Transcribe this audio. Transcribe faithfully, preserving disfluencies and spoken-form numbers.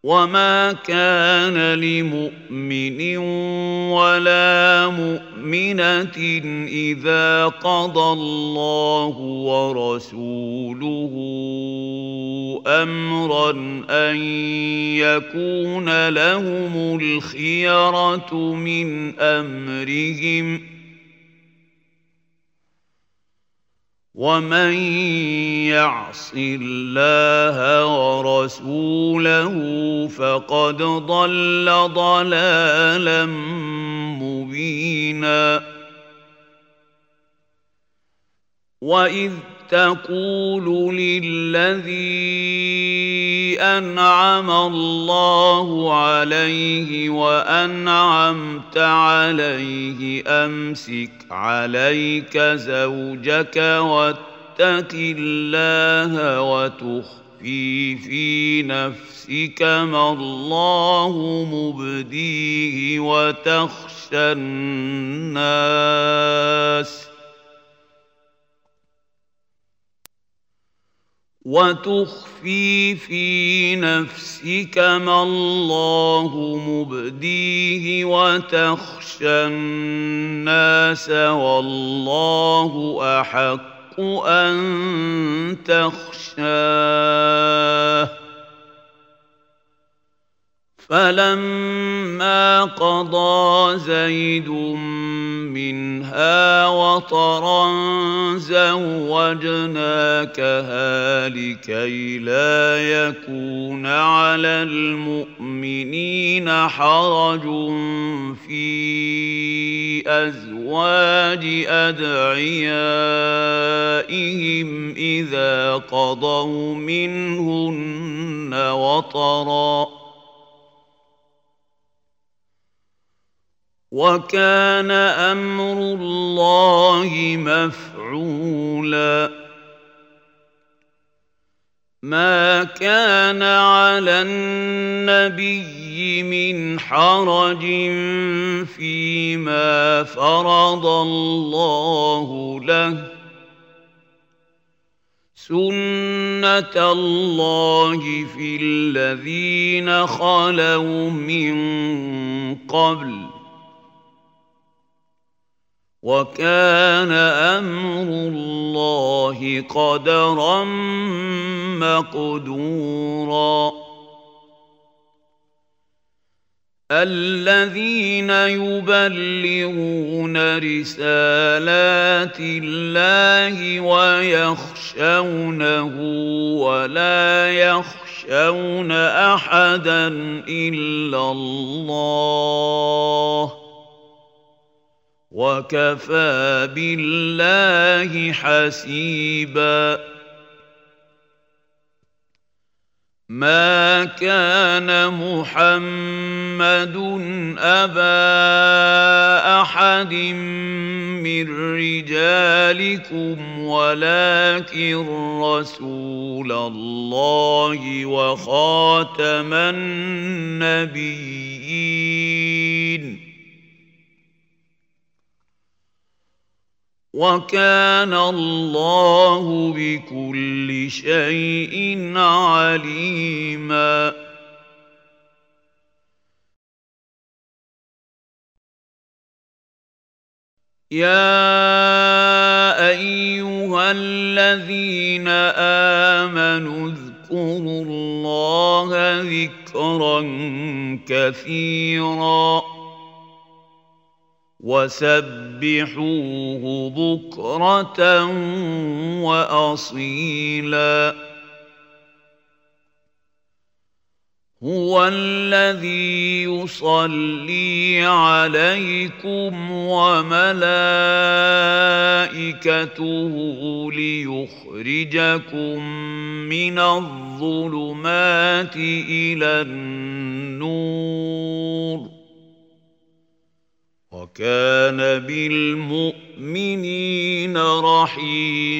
وما كان لمؤمن ولا مؤمنة إذا قضى الله ورسوله أمرا أن يكون لهم الخيرة من أمرهم ۖ ومن يعص الله ورسوله فقد ضل ضلالا مبينا. وإذ تقول للذي أنعم الله عليه وأنعمت عليه أمسك عليك زوجك واتق الله وتخفي في نفسك ما الله مبديه وتخشى الناس وتخفي في نفسك ما الله مبديه وتخشى الناس والله أحق أن تخشاه. فلما قضى زيد منها وطرا زوجناكها لكي لا يكون على المؤمنين حرج في أزواج أدعيائهم إذا قضوا منهن وطرا، وكان أمر الله مفعولا. ما كان على النبي من حرج فيما فرض الله له، سنة الله في الذين خلوا من قبل، وكان أمر الله قدرا مقدورا. الذين يبلغون رسالات الله ويخشونه ولا يخشون أحدا إلا الله، وكفى بالله حسيبا. ما كان محمد أبا أحد من رجالكم ولكن رسول الله وخاتم النبيين، وكان الله بكل شيء عليما. يا أيها الذين آمنوا اذكروا الله ذكرا كثيرا وسبحوه بكرة وأصيلا. هو الذي يصلي عليكم وملائكته ليخرجكم من الظلمات إلى النور، وكان بالمؤمنين رحيما.